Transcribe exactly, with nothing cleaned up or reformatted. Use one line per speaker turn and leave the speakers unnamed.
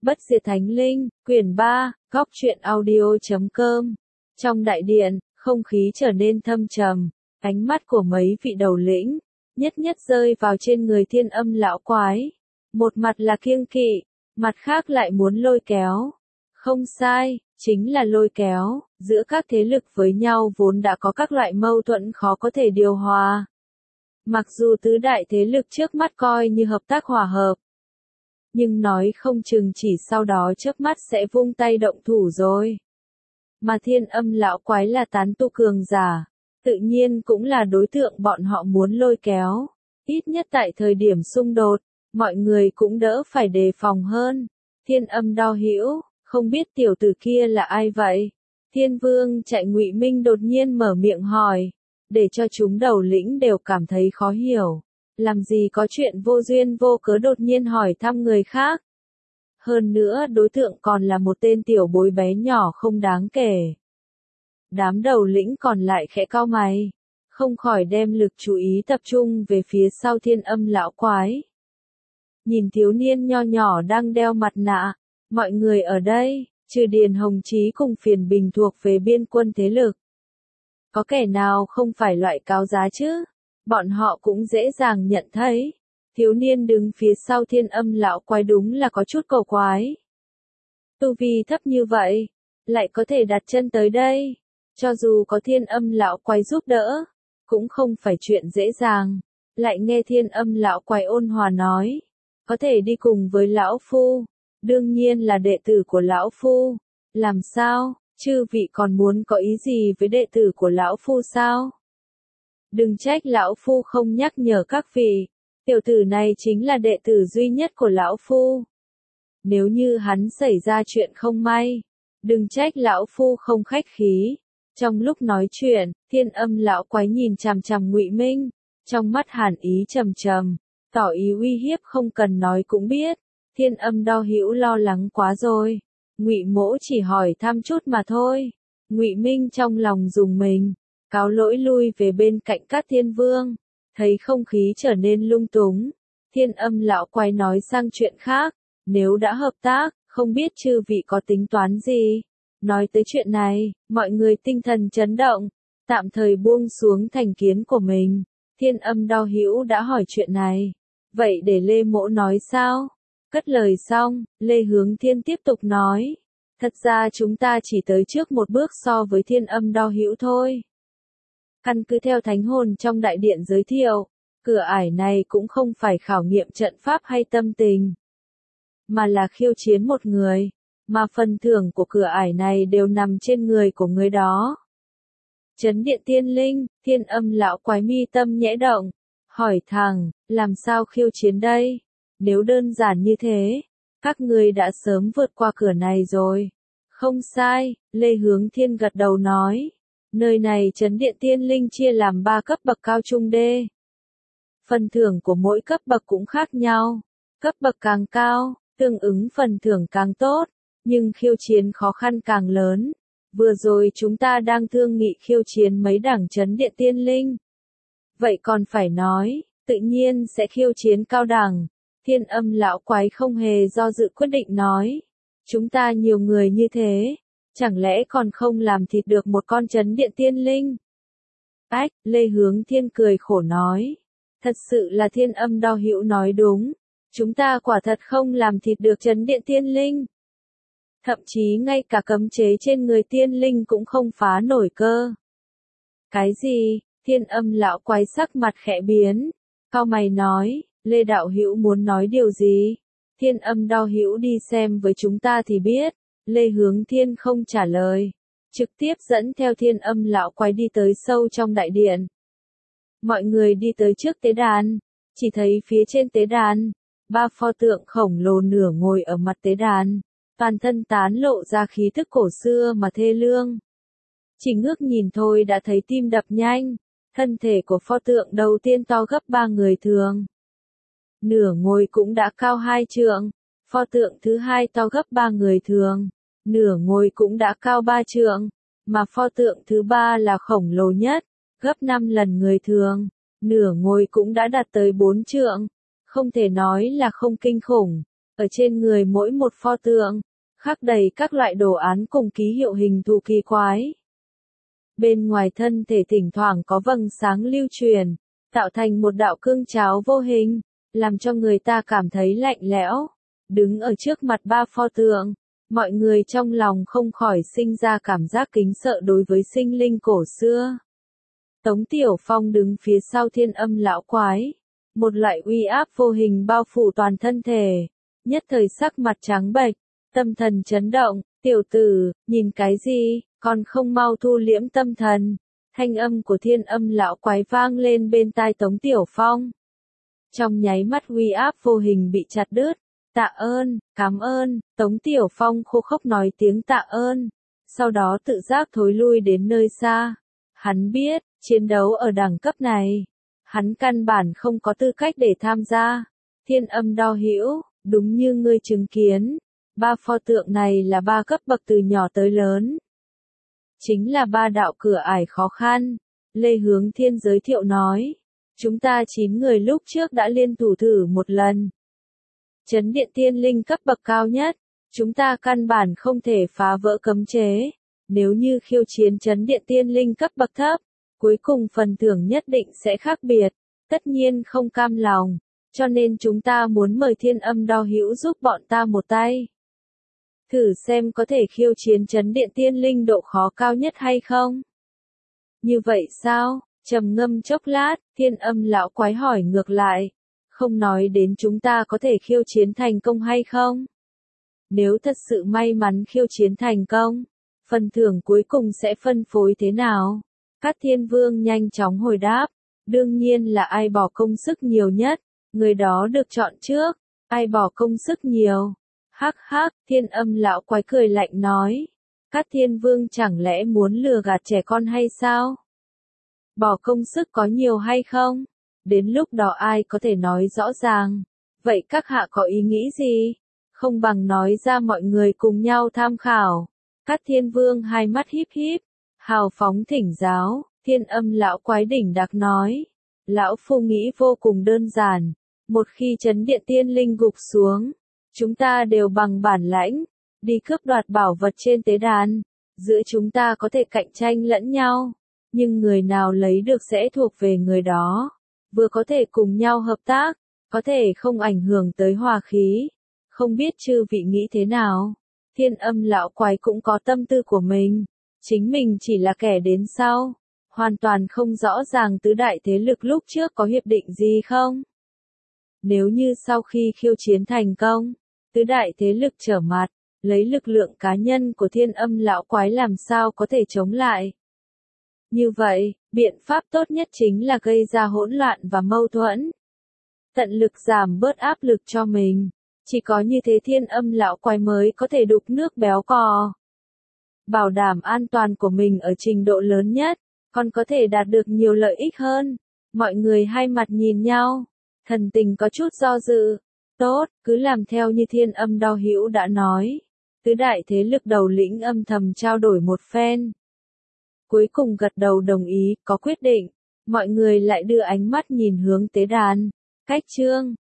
Bất diệt thánh linh, quyển ba, góc truyện audio chấm com. Trong đại điện, không khí trở nên thâm trầm, ánh mắt của mấy vị đầu lĩnh, nhất nhất rơi vào trên người Thiên Âm lão quái. Một mặt là kiêng kỵ, mặt khác lại muốn lôi kéo. Không sai, chính là lôi kéo, giữa các thế lực với nhau vốn đã có các loại mâu thuẫn khó có thể điều hòa. Mặc dù tứ đại thế lực trước mắt coi như hợp tác hòa hợp, nhưng nói không chừng chỉ sau đó chớp mắt sẽ vung tay động thủ rồi. Mà Thiên Âm lão quái là tán tu cường giả, tự nhiên cũng là đối tượng bọn họ muốn lôi kéo. Ít nhất tại thời điểm xung đột, mọi người cũng đỡ phải đề phòng hơn. Thiên Âm đau hữu, không biết tiểu tử kia là ai vậy? Thiên Vương chạy Ngụy Minh đột nhiên mở miệng hỏi, để cho chúng đầu lĩnh đều cảm thấy khó hiểu. Làm gì có chuyện vô duyên vô cớ đột nhiên hỏi thăm người khác. Hơn nữa đối tượng còn là một tên tiểu bối bé nhỏ không đáng kể. Đám đầu lĩnh còn lại khẽ cau mày, không khỏi đem lực chú ý tập trung về phía sau Thiên Âm lão quái. Nhìn thiếu niên nho nhỏ đang đeo mặt nạ, mọi người ở đây, trừ Điền Hồng Chí cùng Phiền Bình thuộc về biên quân thế lực. Có kẻ nào không phải loại cáo giá chứ? Bọn họ cũng dễ dàng nhận thấy, thiếu niên đứng phía sau Thiên Âm lão quái đúng là có chút cầu quái. Tu vi thấp như vậy, lại có thể đặt chân tới đây, cho dù có Thiên Âm lão quái giúp đỡ, cũng không phải chuyện dễ dàng. Lại nghe Thiên Âm lão quái ôn hòa nói, có thể đi cùng với lão phu, đương nhiên là đệ tử của lão phu. Làm sao, chư vị còn muốn có ý gì với đệ tử của lão phu sao? Đừng trách lão phu không nhắc nhở các vị, tiểu tử này chính là đệ tử duy nhất của lão phu. Nếu như hắn xảy ra chuyện không may, đừng trách lão phu không khách khí. Trong lúc nói chuyện, Thiên Âm lão quái nhìn chằm chằm Ngụy Minh, trong mắt hàn ý trầm trầm, tỏ ý uy hiếp không cần nói cũng biết. Thiên Âm đau hữu lo lắng quá rồi, Ngụy mỗ chỉ hỏi thăm chút mà thôi. Ngụy Minh trong lòng rùng mình, cáo lỗi lui về bên cạnh các thiên vương. Thấy không khí trở nên lung túng, Thiên Âm lão quái nói sang chuyện khác, nếu đã hợp tác, không biết chư vị có tính toán gì? Nói tới chuyện này, mọi người tinh thần chấn động, tạm thời buông xuống thành kiến của mình. Thiên Âm đau hữu đã hỏi chuyện này, vậy để Lê Mỗ nói sao? Cất lời xong, Lê Hướng Thiên tiếp tục nói, thật ra chúng ta chỉ tới trước một bước so với Thiên Âm đau hữu thôi. Căn cứ theo thánh hồn trong đại điện giới thiệu, cửa ải này cũng không phải khảo nghiệm trận pháp hay tâm tình, mà là khiêu chiến một người, mà phần thưởng của cửa ải này đều nằm trên người của người đó. Trấn điện tiên linh, Thiên Âm lão quái mi tâm nhẽ động, hỏi thẳng, làm sao khiêu chiến đây? Nếu đơn giản như thế, các ngươi đã sớm vượt qua cửa này rồi. Không sai, Lê Hướng Thiên gật đầu nói. Nơi này trấn điện tiên linh chia làm ba cấp bậc cao trung đê. Phần thưởng của mỗi cấp bậc cũng khác nhau. Cấp bậc càng cao, tương ứng phần thưởng càng tốt, nhưng khiêu chiến khó khăn càng lớn. Vừa rồi chúng ta đang thương nghị khiêu chiến mấy đẳng trấn điện tiên linh. Vậy còn phải nói, tự nhiên sẽ khiêu chiến cao đẳng. Thiên Âm lão quái không hề do dự quyết định nói. Chúng ta nhiều người như thế, chẳng lẽ còn không làm thịt được một con trấn điện tiên linh? Ách, Lê Hướng Thiên cười khổ nói. Thật sự là Thiên Âm đau hữu nói đúng. Chúng ta quả thật không làm thịt được trấn điện tiên linh. Thậm chí ngay cả cấm chế trên người tiên linh cũng không phá nổi cơ. Cái gì? Thiên Âm lão quái sắc mặt khẽ biến. Cao mày nói, Lê đạo hữu muốn nói điều gì? Thiên Âm đau hữu đi xem với chúng ta thì biết. Lê Hướng Thiên không trả lời, trực tiếp dẫn theo Thiên Âm lão quái đi tới sâu trong đại điện. Mọi người đi tới trước tế đàn, chỉ thấy phía trên tế đàn, ba pho tượng khổng lồ nửa ngồi ở mặt tế đàn, toàn thân tán lộ ra khí thức cổ xưa mà thê lương. Chỉ ngước nhìn thôi đã thấy tim đập nhanh, thân thể của pho tượng đầu tiên to gấp ba người thường. Nửa ngồi cũng đã cao hai trượng. Pho tượng thứ hai to gấp ba người thường, nửa ngồi cũng đã cao ba trượng, mà pho tượng thứ ba là khổng lồ nhất, gấp năm lần người thường, nửa ngồi cũng đã đạt tới bốn trượng, không thể nói là không kinh khủng. Ở trên người mỗi một pho tượng, khắc đầy các loại đồ án cùng ký hiệu hình thù kỳ quái. Bên ngoài thân thể thỉnh thoảng có vầng sáng lưu truyền, tạo thành một đạo cương cháo vô hình, làm cho người ta cảm thấy lạnh lẽo. Đứng ở trước mặt ba pho tượng, mọi người trong lòng không khỏi sinh ra cảm giác kính sợ đối với sinh linh cổ xưa. Tống Tiểu Phong đứng phía sau Thiên Âm lão quái, một loại uy áp vô hình bao phủ toàn thân thể, nhất thời sắc mặt trắng bệch, tâm thần chấn động. Tiểu tử, nhìn cái gì, còn không mau thu liễm tâm thần. Thanh âm của Thiên Âm lão quái vang lên bên tai Tống Tiểu Phong. Trong nháy mắt uy áp vô hình bị chặt đứt. Tạ ơn, cảm ơn, Tống Tiểu Phong khô khốc nói tiếng tạ ơn, sau đó tự giác thối lui đến nơi xa. Hắn biết, chiến đấu ở đẳng cấp này, hắn căn bản không có tư cách để tham gia. Thiên Âm đo hữu, đúng như ngươi chứng kiến, ba pho tượng này là ba cấp bậc từ nhỏ tới lớn. Chính là ba đạo cửa ải khó khăn, Lê Hướng Thiên giới thiệu nói. Chúng ta chín người lúc trước đã liên thủ thử một lần. Chấn điện tiên linh cấp bậc cao nhất, chúng ta căn bản không thể phá vỡ cấm chế. Nếu như khiêu chiến chấn điện tiên linh cấp bậc thấp, cuối cùng phần thưởng nhất định sẽ khác biệt, tất nhiên không cam lòng, cho nên chúng ta muốn mời Thiên Âm đo hữu giúp bọn ta một tay. Thử xem có thể khiêu chiến chấn điện tiên linh độ khó cao nhất hay không? Như vậy sao? Trầm ngâm chốc lát, Thiên Âm lão quái hỏi ngược lại. Không nói đến chúng ta có thể khiêu chiến thành công hay không? Nếu thật sự may mắn khiêu chiến thành công, phần thưởng cuối cùng sẽ phân phối thế nào? Cát Thiên Vương nhanh chóng hồi đáp. Đương nhiên là ai bỏ công sức nhiều nhất, người đó được chọn trước. Ai bỏ công sức nhiều? Hắc hắc, Thiên Âm lão quái cười lạnh nói. Cát Thiên Vương chẳng lẽ muốn lừa gạt trẻ con hay sao? Bỏ công sức có nhiều hay không? Đến lúc đó ai có thể nói rõ ràng. Vậy các hạ có ý nghĩ gì? Không bằng nói ra mọi người cùng nhau tham khảo. Cát Thiên Vương hai mắt híp híp, hào phóng thỉnh giáo. Thiên Âm lão quái đỉnh đặc nói. Lão phu nghĩ vô cùng đơn giản. Một khi chấn điện tiên linh gục xuống, chúng ta đều bằng bản lãnh, đi cướp đoạt bảo vật trên tế đàn. Giữa chúng ta có thể cạnh tranh lẫn nhau, nhưng người nào lấy được sẽ thuộc về người đó. Vừa có thể cùng nhau hợp tác, có thể không ảnh hưởng tới hòa khí. Không biết chư vị nghĩ thế nào? Thiên Âm lão quái cũng có tâm tư của mình. Chính mình chỉ là kẻ đến sau. Hoàn toàn không rõ ràng tứ đại thế lực lúc trước có hiệp định gì không? Nếu như sau khi khiêu chiến thành công, tứ đại thế lực trở mặt, lấy lực lượng cá nhân của Thiên Âm lão quái làm sao có thể chống lại? Như vậy, biện pháp tốt nhất chính là gây ra hỗn loạn và mâu thuẫn. Tận lực giảm bớt áp lực cho mình. Chỉ có như thế Thiên Âm lão quái mới có thể đục nước béo cò. Bảo đảm an toàn của mình ở trình độ lớn nhất, còn có thể đạt được nhiều lợi ích hơn. Mọi người hai mặt nhìn nhau, thần tình có chút do dự. Tốt, cứ làm theo như Thiên Âm đo hữu đã nói. Tứ đại thế lực đầu lĩnh âm thầm trao đổi một phen. Cuối cùng gật đầu đồng ý, có quyết định. Mọi người lại đưa ánh mắt nhìn hướng tế đàn. Cách chương